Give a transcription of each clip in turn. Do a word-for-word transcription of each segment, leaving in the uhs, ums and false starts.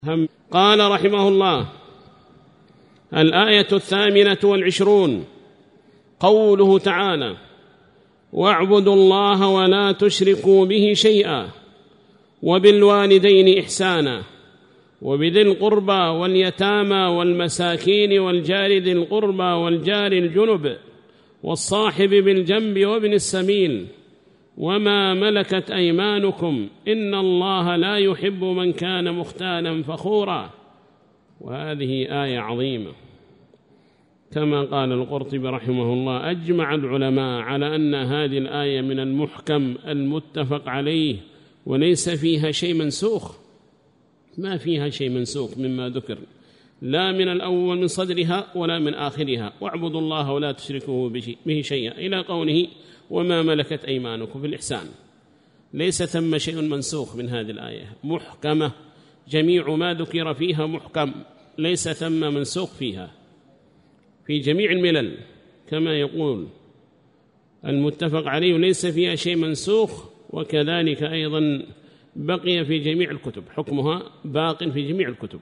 هم قال رحمه الله: الآية الثامنة والعشرون، قوله تعالى: واعبدوا الله ولا تشركوا به شيئا وبالوالدين إحسانا وبذي القربى واليتامى والمساكين والجار ذي القربى والجار الجنب والصاحب بالجنب وابن السبيل وما ملكت أيمانكم إن الله لا يحب من كان مختالا فخورا. وهذه آية عظيمة، كما قال القرطبي رحمه الله: أجمع العلماء على أن هذه الآية من المحكم المتفق عليه وليس فيها شيء منسوخ، ما فيها شيء منسوخ مما ذكر، لا من الأول من صدرها ولا من آخرها. واعبدوا الله ولا تشركوا به شيئا إلى قوله: وما ملكت أيمانكم في الإحسان. ليس ثم شيء منسوخ من هذه الآية، محكمة، جميع ما ذكر فيها محكم، ليس ثم منسوخ فيها في جميع الملل، كما يقول المتفق عليه ليس فيها شيء منسوخ، وكذلك أيضا بقي في جميع الكتب، حكمها باق في جميع الكتب.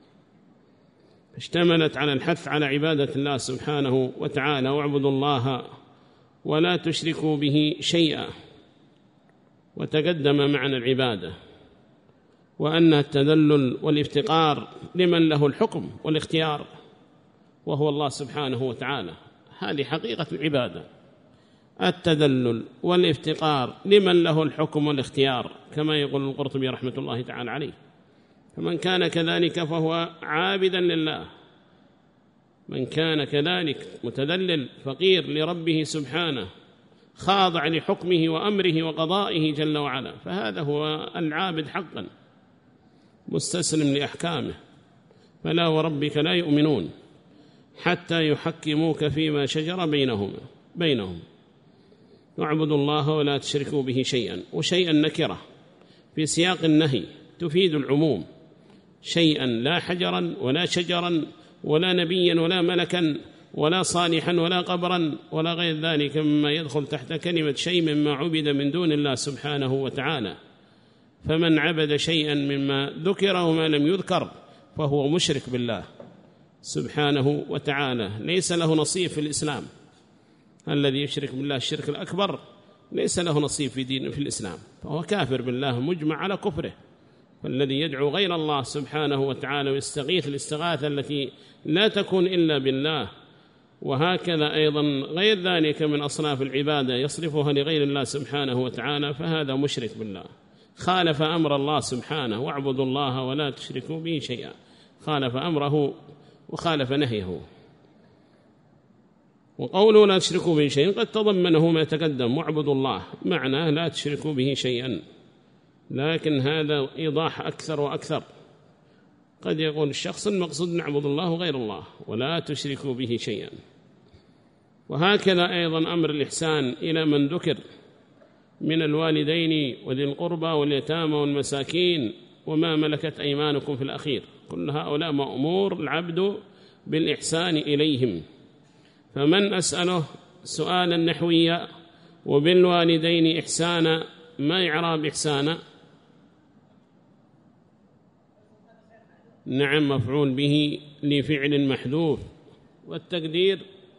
اشتملت على الحث على عبادة الله سبحانه وتعالى: واعبدوا الله ولا تشركوا به شيئا. وتقدم معنى العبادة وأن التذلل والافتقار لمن له الحكم والاختيار وهو الله سبحانه وتعالى، هذه حقيقة العبادة، التذلل والافتقار لمن له الحكم والاختيار، كما يقول القرطبي رحمة الله تعالى عليه: فمن كان كذلك فهو عابدا لله، من كان كذلك متذلل فقير لربه سبحانه، خاضع لحكمه وأمره وقضائه جل وعلا، فهذا هو العابد حقا، مستسلم لأحكامه. فلا وربك لا يؤمنون حتى يحكموك فيما شجر بينهم بينهم واعبدوا الله ولا تشركوا به شيئا. وشيئا نكرة في سياق النهي تفيد العموم، شيئا لا حجرا ولا شجرا ولا نبيا ولا ملكا ولا صالحا ولا قبرا ولا غير ذلك مما يدخل تحت كلمة شيء مما عبد من دون الله سبحانه وتعالى. فمن عبد شيئا مما ذكر وما لم يذكر فهو مشرك بالله سبحانه وتعالى، ليس له نصيب في الإسلام. الذي يشرك بالله الشرك الأكبر ليس له نصيب في دين في الإسلام، فهو كافر بالله مجمع على كفره. فالذي يدعو غير الله سبحانه وتعالى ويستغيث الاستغاثة التي لا تكون إلا بالله، وهكذا أيضا غير ذلك من أصناف العبادة يصرفها لغير الله سبحانه وتعالى، فهذا مشرك بالله، خالف أمر الله سبحانه: واعبدوا الله ولا تشركوا به شيئا، خالف أمره وخالف نهيه. وقوله لا تشركوا به شيئا قد تضمنه ما تقدم: واعبدوا الله معناه لا تشركوا به شيئا، لكن هذا إيضاح أكثر وأكثر. قد يقول الشخص المقصود نعبد الله غير الله ولا تشركوا به شيئا. وهكذا أيضا أمر الإحسان إلى من ذكر من الوالدين وذي القربى واليتامى والمساكين وما ملكت أيمانكم في الأخير، كل هؤلاء مأمور العبد بالإحسان إليهم. فمن أسأله سؤالا نحويا: وبالوالدين إحسانا، ما إعراب إحسانا؟ نعم، مفعول به لفعل محذوف، والتقدير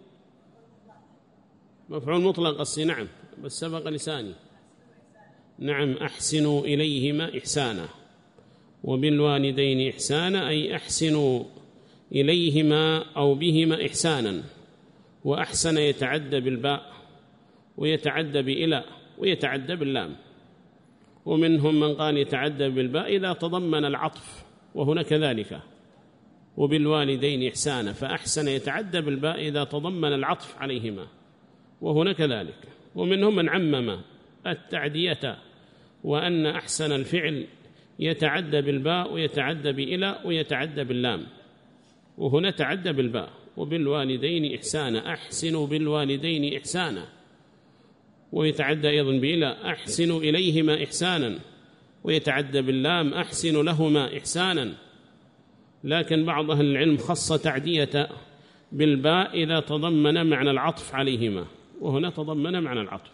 مفعول مطلق الصي، نعم بس سبق لساني، نعم، أحسنوا إليهما إحسانا. وبالوالدين إحسانا أي أحسنوا إليهما أو بهما إحسانا. وأحسن يتعدى بالباء ويتعدى بإلى ويتعدى باللام، ومنهم من قال يتعدى بالباء إذا تضمن العطف، وهنا كذلك. وبالوالدين إحسانا، فأحسن يتعدى بالباء إذا تضمن العطف عليهما، وهنا كذلك. ومنهم من عمم التعدية وأن أحسن الفعل يتعدى بالباء ويتعدى بإلى ويتعدى باللام، وهنا تعدى بالباء. وبالوالدين إحسانا، أحسنوا بالوالدين إحسانا، ويتعدى أيضا بإلى أحسنوا إليهما إحسانا، ويتعدى باللام أحسنوا لهما إحسانا. لكن بعض أهل العلم خص تعدية بالباء إذا تضمن معنى العطف عليهما، وهنا تضمن معنى العطف.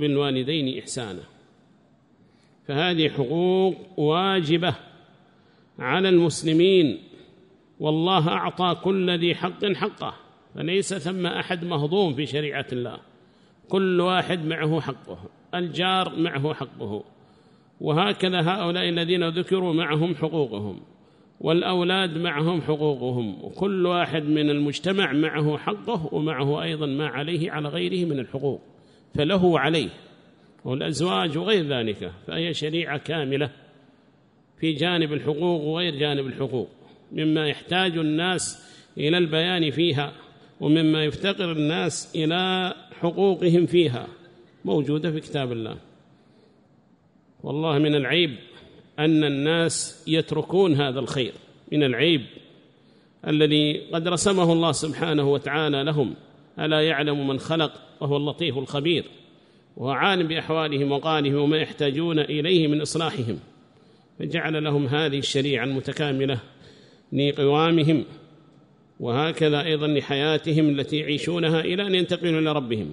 وبالوالدين إحسانا، فهذه حقوق واجبة على المسلمين، والله أعطى كل ذي حق حقه، فليس ثم أحد مهضوم في شريعة الله، كل واحد معه حقه، الجار معه حقه، وهكذا هؤلاء الذين ذكروا معهم حقوقهم، والأولاد معهم حقوقهم، وكل واحد من المجتمع معه حقه ومعه أيضا ما عليه على غيره من الحقوق، فله عليه، والأزواج وغير ذلك، فهي شريعة كاملة في جانب الحقوق وغير جانب الحقوق، مما يحتاج الناس إلى البيان فيها ومما يفتقر الناس إلى حقوقهم فيها موجودة في كتاب الله. والله من العيب أن الناس يتركون هذا الخير، من العيب الذي قد رسمه الله سبحانه وتعالى لهم، ألا يعلم من خلق وهو اللطيف الخبير، وهو عالم بأحوالهم وقالهم وما يحتاجون إليه من إصلاحهم، فجعل لهم هذه الشريعة المتكاملة لقوامهم، وهكذا أيضا لحياتهم التي يعيشونها إلى أن ينتقلوا إلى ربهم.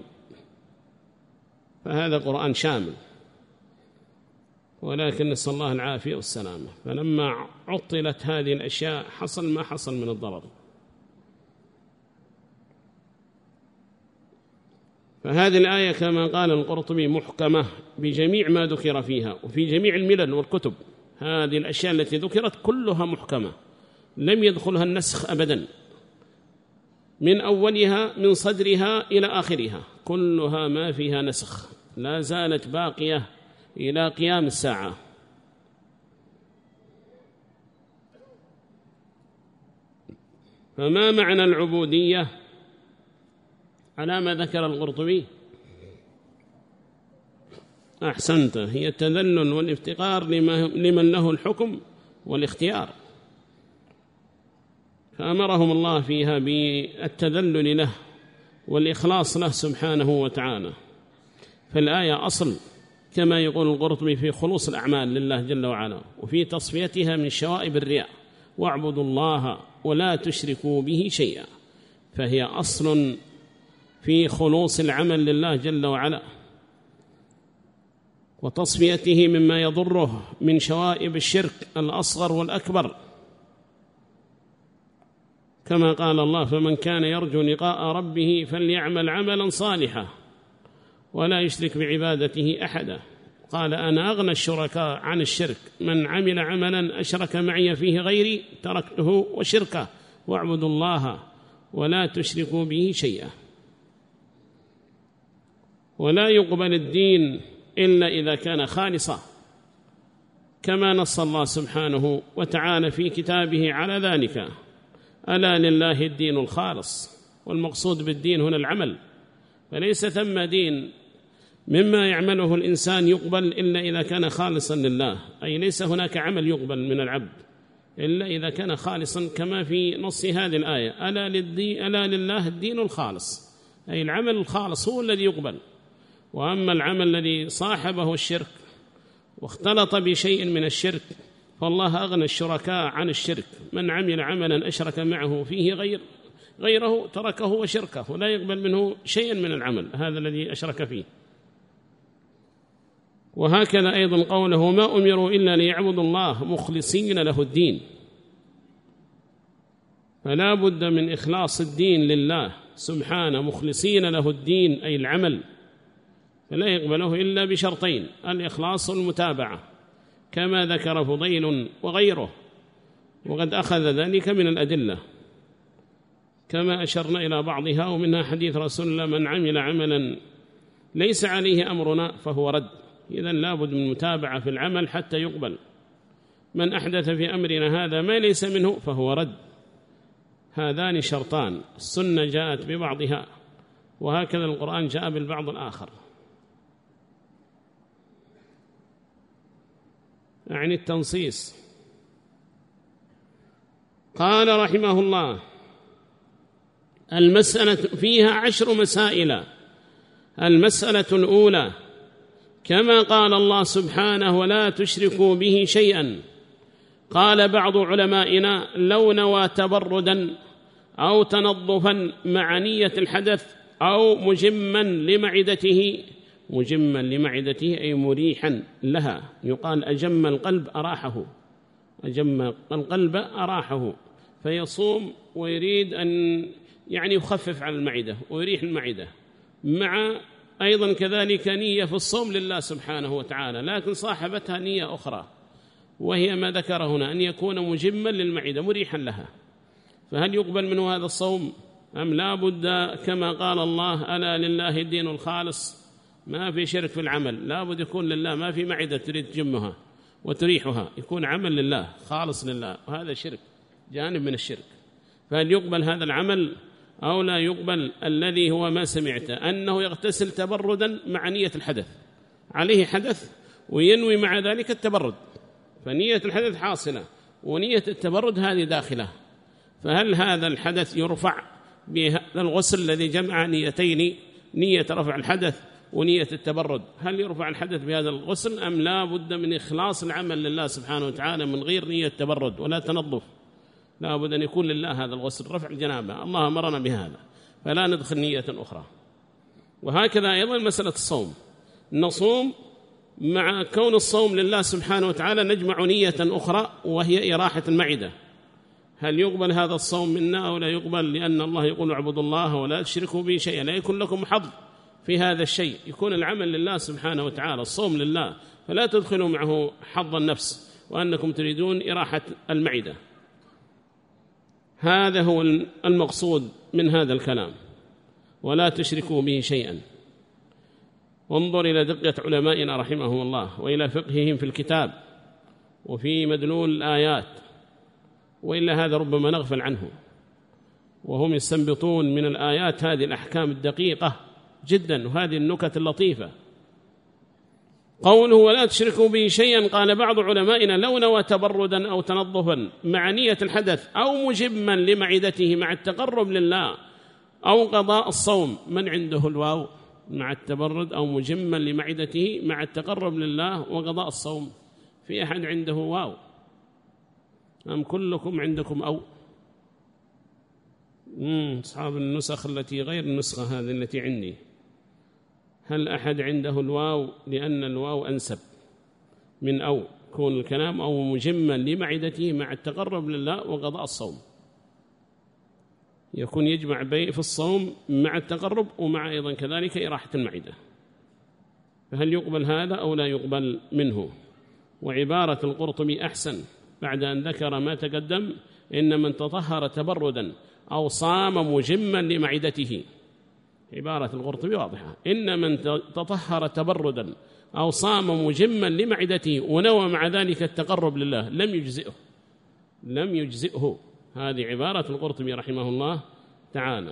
فهذا قرآن شامل، ولكن نسأل الله العافية والسلامة. فلما عطلت هذه الأشياء حصل ما حصل من الضرر. فهذه الآية كما قال القرطبي محكمة بجميع ما ذكر فيها، وفي جميع الملل والكتب هذه الأشياء التي ذكرت كلها محكمة، لم يدخلها النسخ أبدا، من أولها من صدرها إلى آخرها كلها ما فيها نسخ، لا زالت باقية إلى قيام الساعة. فما معنى العبودية على ما ذكر القرطبي؟ أحسنت، هي التذلل والافتقار لمن له الحكم والاختيار، فأمرهم الله فيها بالتذلل له والإخلاص له سبحانه وتعالى. فالآية أصل كما يقول القرطبي في خلوص الأعمال لله جل وعلا، وفي تصفيتها من شوائب الرياء، واعبدوا الله ولا تشركوا به شيئا، فهي أصل في خلوص العمل لله جل وعلا وتصفيته مما يضره من شوائب الشرك الأصغر والأكبر، كما قال الله: فمن كان يرجو لقاء ربه فليعمل عملا صالحا ولا يشرك بعبادته أحدا. قال: أنا أغنى الشركاء عن الشرك، من عمل عملا أشرك معي فيه غيري تركته وشركه، واعبدوا الله ولا تشركوا به شيئا. ولا يقبل الدين إلا إذا كان خالصا، كما نص الله سبحانه وتعالى في كتابه على ذلك: ألا لله الدين الخالص. والمقصود بالدين هنا العمل، فليس ثم دين مما يعمله الإنسان يقبل إلا إذا كان خالصا لله، أي ليس هناك عمل يقبل من العبد إلا إذا كان خالصا، كما في نص هذه الآية: ألا, ألا لله الدين الخالص، أي العمل الخالص هو الذي يقبل. وأما العمل الذي صاحبه الشرك واختلط بشيء من الشرك فالله أغنى الشركاء عن الشرك، من عمل عملا أشرك معه فيه غير غيره تركه وشركه، ولا يقبل منه شيئا من العمل هذا الذي أشرك فيه. وهكذا أيضا قوله: ما أمروا إلا ليعبدوا الله مخلصين له الدين، فلا بد من إخلاص الدين لله سبحانه، مخلصين له الدين أي العمل، فلا يقبله إلا بشرطين: الإخلاص والمتابعة، كما ذكر فضيل وغيره، وقد أخذ ذلك من الأدلة كما أشرنا إلى بعضها، ومنها حديث رسول الله: من عمل عملا ليس عليه أمرنا فهو رد. إذن لابد من متابعة في العمل حتى يقبل. من أحدث في أمرنا هذا ما ليس منه فهو رد. هذان شرطان، السنة جاءت ببعضها وهكذا القرآن جاء بالبعض الآخر. يعني التنصيص. قال رحمه الله: المسألة فيها عشر مسائل. المسألة الأولى: كما قال الله سبحانه: ولا تشركوا به شيئا. قال بعض علمائنا: لو نوى تبردا أو تنظفا مع نية الحدث أو مجما لمعدته، مجما لمعدته أي مريحا لها، يقال أجم القلب أراحه، أجم القلب أراحه، فيصوم ويريد أن يعني يخفف على المعدة ويريح المعدة، مع أيضا كذلك نية في الصوم لله سبحانه وتعالى، لكن صاحبتها نية أخرى وهي ما ذكر هنا، أن يكون مجما للمعدة مريحا لها، فهل يقبل منه هذا الصوم أم لا بد كما قال الله ألا لله الدين الخالص، ما في شرك في العمل، لا بد يكون لله، ما في معدة تريد تجمها وتريحها، يكون عمل لله خالص لله، وهذا شرك جانب من الشرك. فهل يقبل هذا العمل أو لا يقبل؟ الذي هو ما سمعته أنه يغتسل تبردا مع نية الحدث، عليه حدث وينوي مع ذلك التبرد، فنية الحدث حاصلة ونية التبرد هذه داخلة، فهل هذا الحدث يرفع بهذا الغسل الذي جمع نيتين، نية رفع الحدث ونية التبرد، هل يرفع الحدث بهذا الغسل أم لا بد من إخلاص العمل لله سبحانه وتعالى من غير نية تبرد ولا تنظف؟ لا بد أن يكون لله هذا الغسل رفع الجنابة، الله أمرنا بهذا، فلا ندخل نية أخرى. وهكذا أيضا مسألة الصوم، نصوم مع كون الصوم لله سبحانه وتعالى نجمع نية أخرى وهي إراحة المعدة، هل يقبل هذا الصوم منا أو لا يقبل؟ لأن الله يقول اعبدوا الله ولا تشركوا به شيئا، لا يكون لكم حظ في هذا الشيء، يكون العمل لله سبحانه وتعالى، الصوم لله، فلا تدخلوا معه حظ النفس وأنكم تريدون إراحة المعدة. هذا هو المقصود من هذا الكلام، ولا تشركوا به شيئا. وانظر إلى دقة علمائنا رحمهم الله وإلى فقههم في الكتاب وفي مدلول الآيات، وإلا هذا ربما نغفل عنه، وهم يستنبطون من الآيات هذه الأحكام الدقيقة جدا وهذه النكت اللطيفة. قوله ولا تشركوا به شيئا، قال بعض علمائنا لو نوى تبردا أو تنظفا مع نية الحدث أو مجما لمعدته مع التقرب لله أو قضاء الصوم، من عنده الواو مع التبرد أو مجما لمعدته مع التقرب لله وقضاء الصوم؟ في أحد عنده واو أم كلكم عندكم أو؟ أصحاب النسخ التي غير النسخة هذه التي عندي، هل أحد عنده الواو؟ لأن الواو أنسب من أو، كون الكلام أو مجما لمعدته مع التقرب لله وقضاء الصوم، يكون يجمع بين في الصوم مع التقرب ومع أيضا كذلك إراحة المعدة، فهل يقبل هذا أو لا يقبل منه؟ وعبارة القرطبي أحسن بعد أن ذكر ما تقدم، إن من تطهر تبردا أو صام مجما لمعدته، عبارة القرطبي واضحة، إن من تطهر تبردا أو صام مجما لمعدته ونوى مع ذلك التقرب لله لم يجزئه، لم يجزئه. هذه عبارة القرطبي رحمه الله تعالى.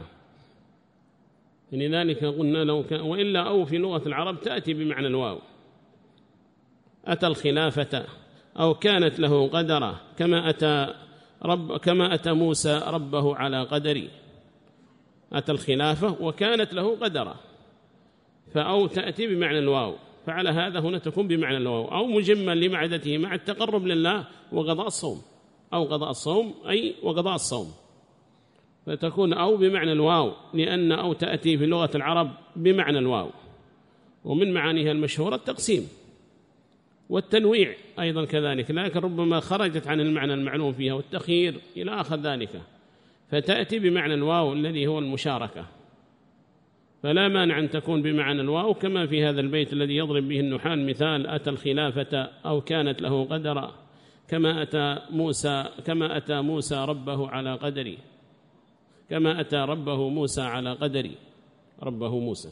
لذلك قلنا لو كان، وإلا أو في لغة العرب تأتي بمعنى الواو، أتى الخلافة أو كانت له قدرة، كما أتى رب كما أتى موسى ربه على قدري، أتى الخلافة وكانت له قدرة، فأو تأتي بمعنى الواو، فعلى هذا هنا تكون بمعنى الواو، أو مجما لمعدته مع التقرب لله وقضاء الصوم، أو قضاء الصوم أي وقضاء الصوم، فتكون أو بمعنى الواو، لأن أو تأتي في لغة العرب بمعنى الواو. ومن معانيها المشهورة التقسيم والتنويع أيضا كذلك، لكن ربما خرجت عن المعنى المعلوم فيها والتخيير إلى آخر ذلك، فتأتي بمعنى الواو الذي هو المشاركة، فلا مانع أن تكون بمعنى الواو، كما في هذا البيت الذي يضرب به النحال مثال أتى الخلافة أو كانت له قدرا، كما أتى موسى كما أتى موسى ربه على قدري، كما أتى ربه موسى على قدري، ربه موسى.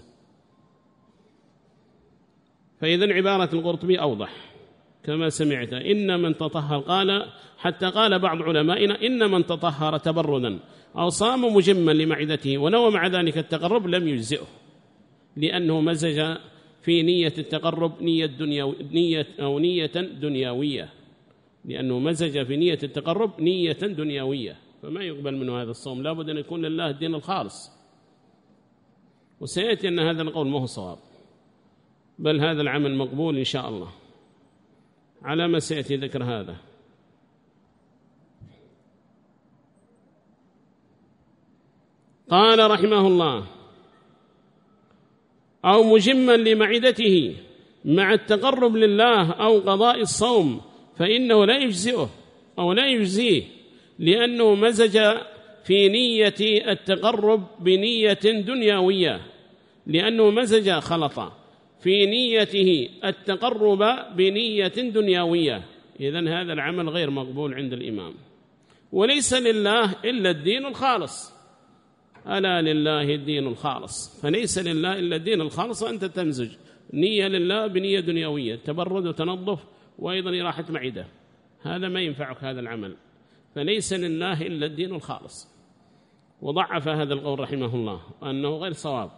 فإذن عبارة القرطبي أوضح كما سمعت، إن من تطهر، قال حتى قال بعض علمائنا إن من تطهر تبردا أو صام مجما لمعدته ونوى مع ذلك التقرب لم يجزئه، لأنه مزج في نية التقرب نية دنيا نية أو نية دنيوية، لأنه مزج في نية التقرب نية دنيوية، فما يقبل منه هذا الصوم، لا بد أن يكون لله الدين الخالص. وسيأتي أن هذا القول ما هو صواب، بل هذا العمل مقبول إن شاء الله، على ما سيأتي ذكر هذا. قال رحمه الله أو مجما لمعدته مع التقرب لله أو قضاء الصوم، فإنه لا يجزئه أو لا يجزيه، لأنه مزج في نية التقرب بنية دنيوية، لأنه مزج خلط في نيته التقرب بنية دنيوية، إذن هذا العمل غير مقبول عند الإمام. وليس لله إلا الدين الخالص، ألا لله الدين الخالص، فليس لله إلا الدين الخالص، أنت تمزج نية لله بنية دنيوية، تبرد وتنظف وأيضا راحة معدة، هذا ما ينفعك هذا العمل، فليس لله إلا الدين الخالص. وضعف هذا القول رحمه الله أنه غير صواب.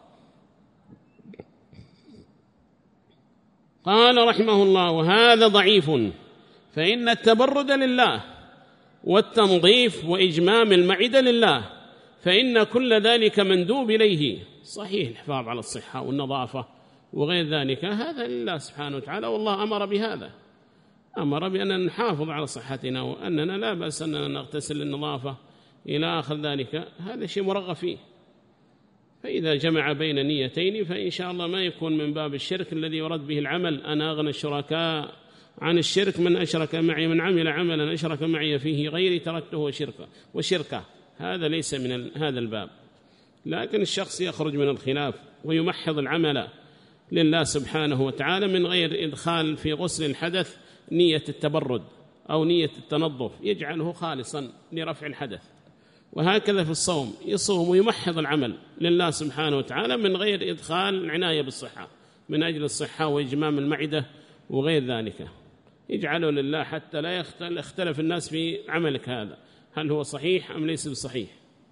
قال رحمه الله: وهذا ضعيف، فإن التبرد لله والتنظيف وإجمام المعدة لله، فإن كل ذلك مندوب إليه. صحيح الحفاظ على الصحة والنظافة وغير ذلك هذا لله سبحانه وتعالى، والله أمر بهذا، أمر بأننا نحافظ على صحتنا، وأننا لا بأس أننا نغتسل للنظافة إلى آخر ذلك، هذا شيء مرغب فيه. فإذا جمع بين نيتين فإن شاء الله ما يكون من باب الشرك الذي يرد به العمل. أنا أغنى الشركاء عن الشرك من أشرك معي، من عمل عملا أشرك معي فيه غيري تركته وشركه وشركه، هذا ليس من هذا الباب. لكن الشخص يخرج من الخلاف ويمحض العمل لله سبحانه وتعالى من غير إدخال في غسل الحدث نية التبرد أو نية التنظف، يجعله خالصا لرفع الحدث. وهكذا في الصوم، يصوم ويمحض العمل لله سبحانه وتعالى من غير إدخال العناية بالصحة، من أجل الصحة وإجمام المعدة وغير ذلك، يجعله لله حتى لا يختلف الناس في عملك هذا، هل هو صحيح أم ليس بصحيح.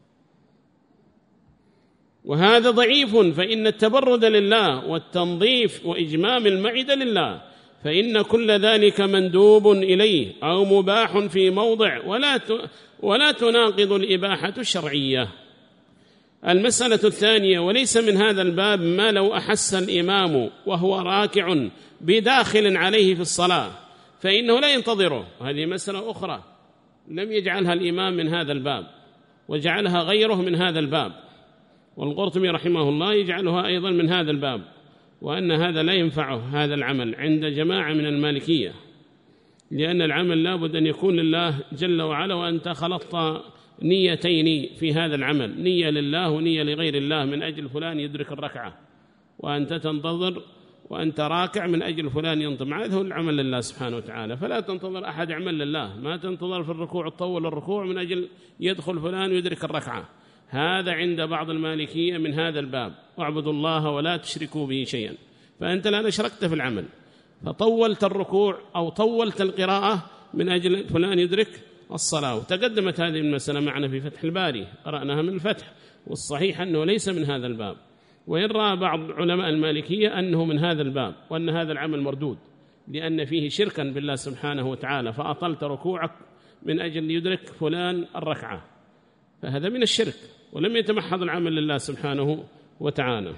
وهذا ضعيف، فإن التبرد لله والتنظيف وإجمام المعدة لله، فإن كل ذلك مندوب إليه أو مباح في موضع، ولا ولا تناقض الإباحة الشرعية. المسألة الثانية: وليس من هذا الباب ما لو أحس الإمام وهو راكع بداخل عليه في الصلاة فإنه لا ينتظره. هذه مسألة أخرى لم يجعلها الإمام من هذا الباب، وجعلها غيره من هذا الباب، والقرطبي رحمه الله يجعلها أيضا من هذا الباب، وأن هذا لا ينفعه هذا العمل عند جماعة من المالكية، لأن العمل لابد أن يكون لله جل وعلا، وأنت خلطت نيتين في هذا العمل، نية لله ونية لغير الله من أجل فلان يدرك الركعة، وأنت تنتظر وأنت راكع من أجل فلان ينطم، هذا هو العمل لله سبحانه وتعالى. فلا تنتظر أحد يعمل لله، ما تنتظر في الركوع تطول الركوع من أجل يدخل فلان ويدرك الركعة، هذا عند بعض المالكية من هذا الباب: واعبدوا الله ولا تشركوا به شيئا. فأنت الآن أشركت في العمل، فطولت الركوع أو طولت القراءة من أجل فلان يدرك الصلاة. وتقدمت هذه المسألة معنا في فتح الباري، قرأناها من الفتح، والصحيح أنه ليس من هذا الباب، وإن رأى بعض علماء المالكية أنه من هذا الباب، وأن هذا العمل مردود لأن فيه شركا بالله سبحانه وتعالى، فأطلت ركوعك من أجل يدرك فلان الركعة، فهذا من الشرك، ولم يتمحض العمل لله سبحانه وتعالى.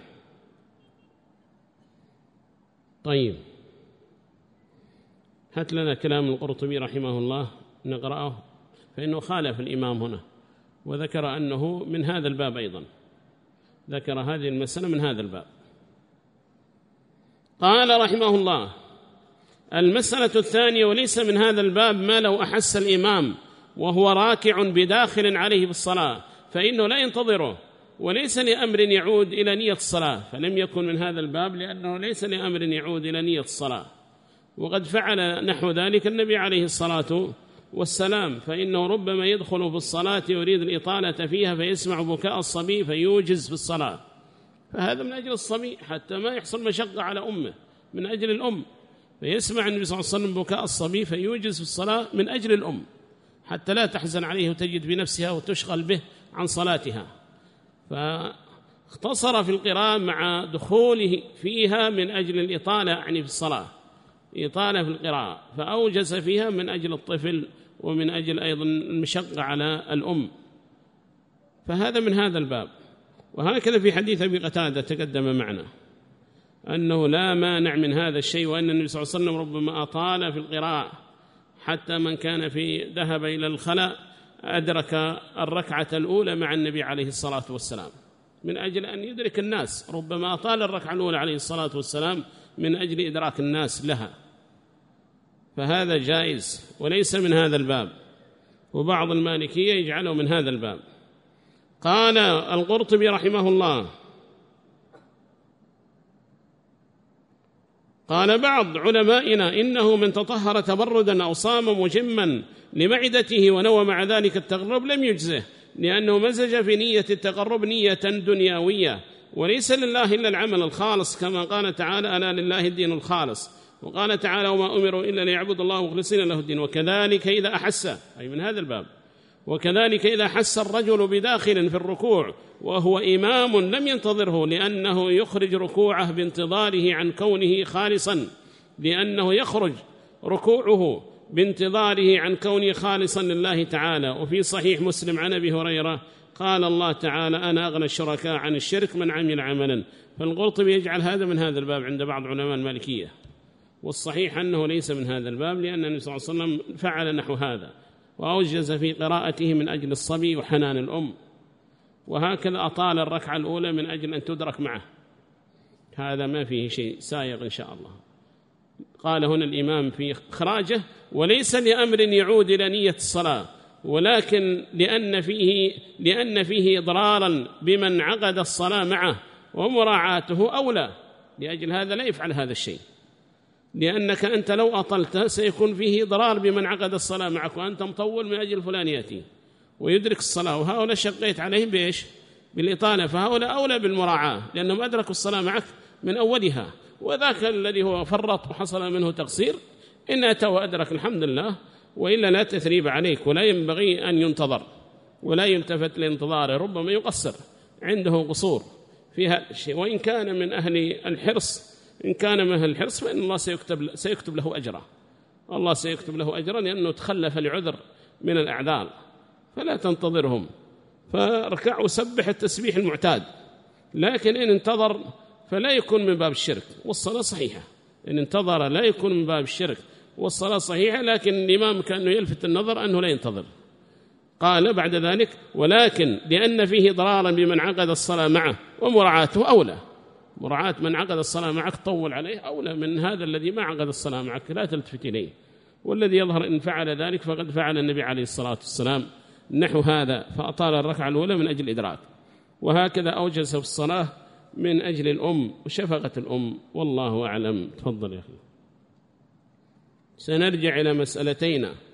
طيب، هات لنا كلام القرطبي رحمه الله نقرأه، فإنه خالف الإمام هنا وذكر أنه من هذا الباب أيضا، ذكر هذه المسألة من هذا الباب. قال رحمه الله: المسألة الثانية: وليس من هذا الباب ما لو أحس الإمام وهو راكع بداخل عليه بالصلاة فإنه لا ينتظره، وليس لأمر يعود إلى نية الصلاة، فلم يكن من هذا الباب لأنه ليس لأمر يعود إلى نية الصلاة. وقد فعل نحو ذلك النبي عليه الصلاة والسلام، فإنه ربما يدخل في الصلاة يريد الإطالة فيها فيسمع بكاء الصبي فيوجز في الصلاة، فهذا من أجل الصبي حتى ما يحصل مشقة على أمه، من أجل الأم، فيسمع النبي صلى الله عليه وسلم بكاء الصبي فيوجز في الصلاة من أجل الأم حتى لا تحزن عليه وتجد بنفسها وتشغل به عن صلاتها، فاختصر في القراءة مع دخوله فيها من أجل الإطالة، يعني في الصلاة إطالة في القراءة، فأوجز فيها من أجل الطفل ومن أجل أيضا المشقة على الأم، فهذا من هذا الباب. وهكذا في حديث أبي قتادة تقدم معنا أنه لا مانع من هذا الشيء، وأن النبي صلى الله عليه وسلم ربما أطال في القراءة حتى من كان في ذهب إلى الخلاء أدرك الركعة الأولى مع النبي عليه الصلاة والسلام من أجل أن يدرك الناس، ربما أطال الركعة الأولى عليه الصلاة والسلام من أجل إدراك الناس لها، فهذا جائز وليس من هذا الباب. وبعض المالكية يجعله من هذا الباب. قال القرطبي رحمه الله: قال بعض علمائنا إنه من تطهر تبردا أو صام مجما لمعدته ونوى مع ذلك التقرب لم يجزه، لأنه مزج في نية التقرب نية دنيوية، وليس لله إلا العمل الخالص، كما قال تعالى: ألا لله الدين الخالص. وقال تعالى: وما أمروا إلا ليعبدوا الله مخلصين له الدين. وكذلك إذا أحس، أي من هذا الباب، وكذلك إذا حس الرجل بداخل في الركوع وهو إمام لم ينتظره، لأنه يخرج ركوعه بانتظاره عن كونه خالصا، لأنه يخرج ركوعه بانتظاره عن كونه خالصا لله تعالى. وفي صحيح مسلم عن أبي هريرة قال الله تعالى: أنا أغنى الشركاء عن الشرك من عمل عملا. فالقرطبي يجعل هذا من هذا الباب عند بعض علماء المالكية، والصحيح أنه ليس من هذا الباب، لأن النبي صلى الله عليه وسلم فعل نحو هذا، وأوجز في قراءته من أجل الصبي وحنان الأم، وهكذا أطال الركعة الأولى من أجل أن تدرك معه. هذا ما فيه شيء سائغ إن شاء الله. قال هنا الإمام في إخراجه: وليس لأمر يعود إلى نية الصلاة، ولكن لأن فيه, لأن فيه إضرارا بمن عقد الصلاة معه ومراعاته أولى. لأجل هذا لا يفعل هذا الشيء، لأنك أنت لو أطلت سيكون فيه إضرار بمن عقد الصلاة معك، وأنت مطول من أجل فلان يأتي ويدرك الصلاة، وهؤلاء شقيت عليهم بإيش؟ بالإطالة، فهؤلاء أولى بالمراعاة لأنهم أدركوا الصلاة معك من أولها. وذاك الذي هو فرط وحصل منه تقصير إن أتى وأدرك الحمد لله، وإلا لا تثريب عليك، ولا ينبغي أن ينتظر ولا يلتفت لانتظاره، ربما يقصر عنده قصور في هذا الشيء. وإن كان من أهل الحرص إن كان من أهل الحرص فإن الله سيكتب, سيكتب له أجرا، الله سيكتب له أجرا لأنه تخلف لعذر من الأعذار، فلا تنتظرهم. فركع وسبح التسبيح المعتاد، لكن إن انتظر فلا يكون من باب الشرك، والصلاة صحيحة. إن انتظر لا يكون من باب الشرك والصلاة صحيحة، لكن الإمام كأنه يلفت النظر أنه لا ينتظر. قال بعد ذلك: ولكن لأن فيه ضرارا بمن عقد الصلاة معه ومراعاته أولى. مراعاة من عقد الصلاة معك طول عليه أولى من هذا الذي ما عقد الصلاة معك، لا تلتفت إليه. والذي يظهر إن فعل ذلك فقد فعل النبي عليه الصلاة والسلام نحو هذا، فأطال الركعة الأولى من أجل الإدراك. وهكذا أوجز في الصلاة من أجل الأم وشفقة الأم، والله أعلم. تفضل يا أخي. سنرجع إلى مسألتين.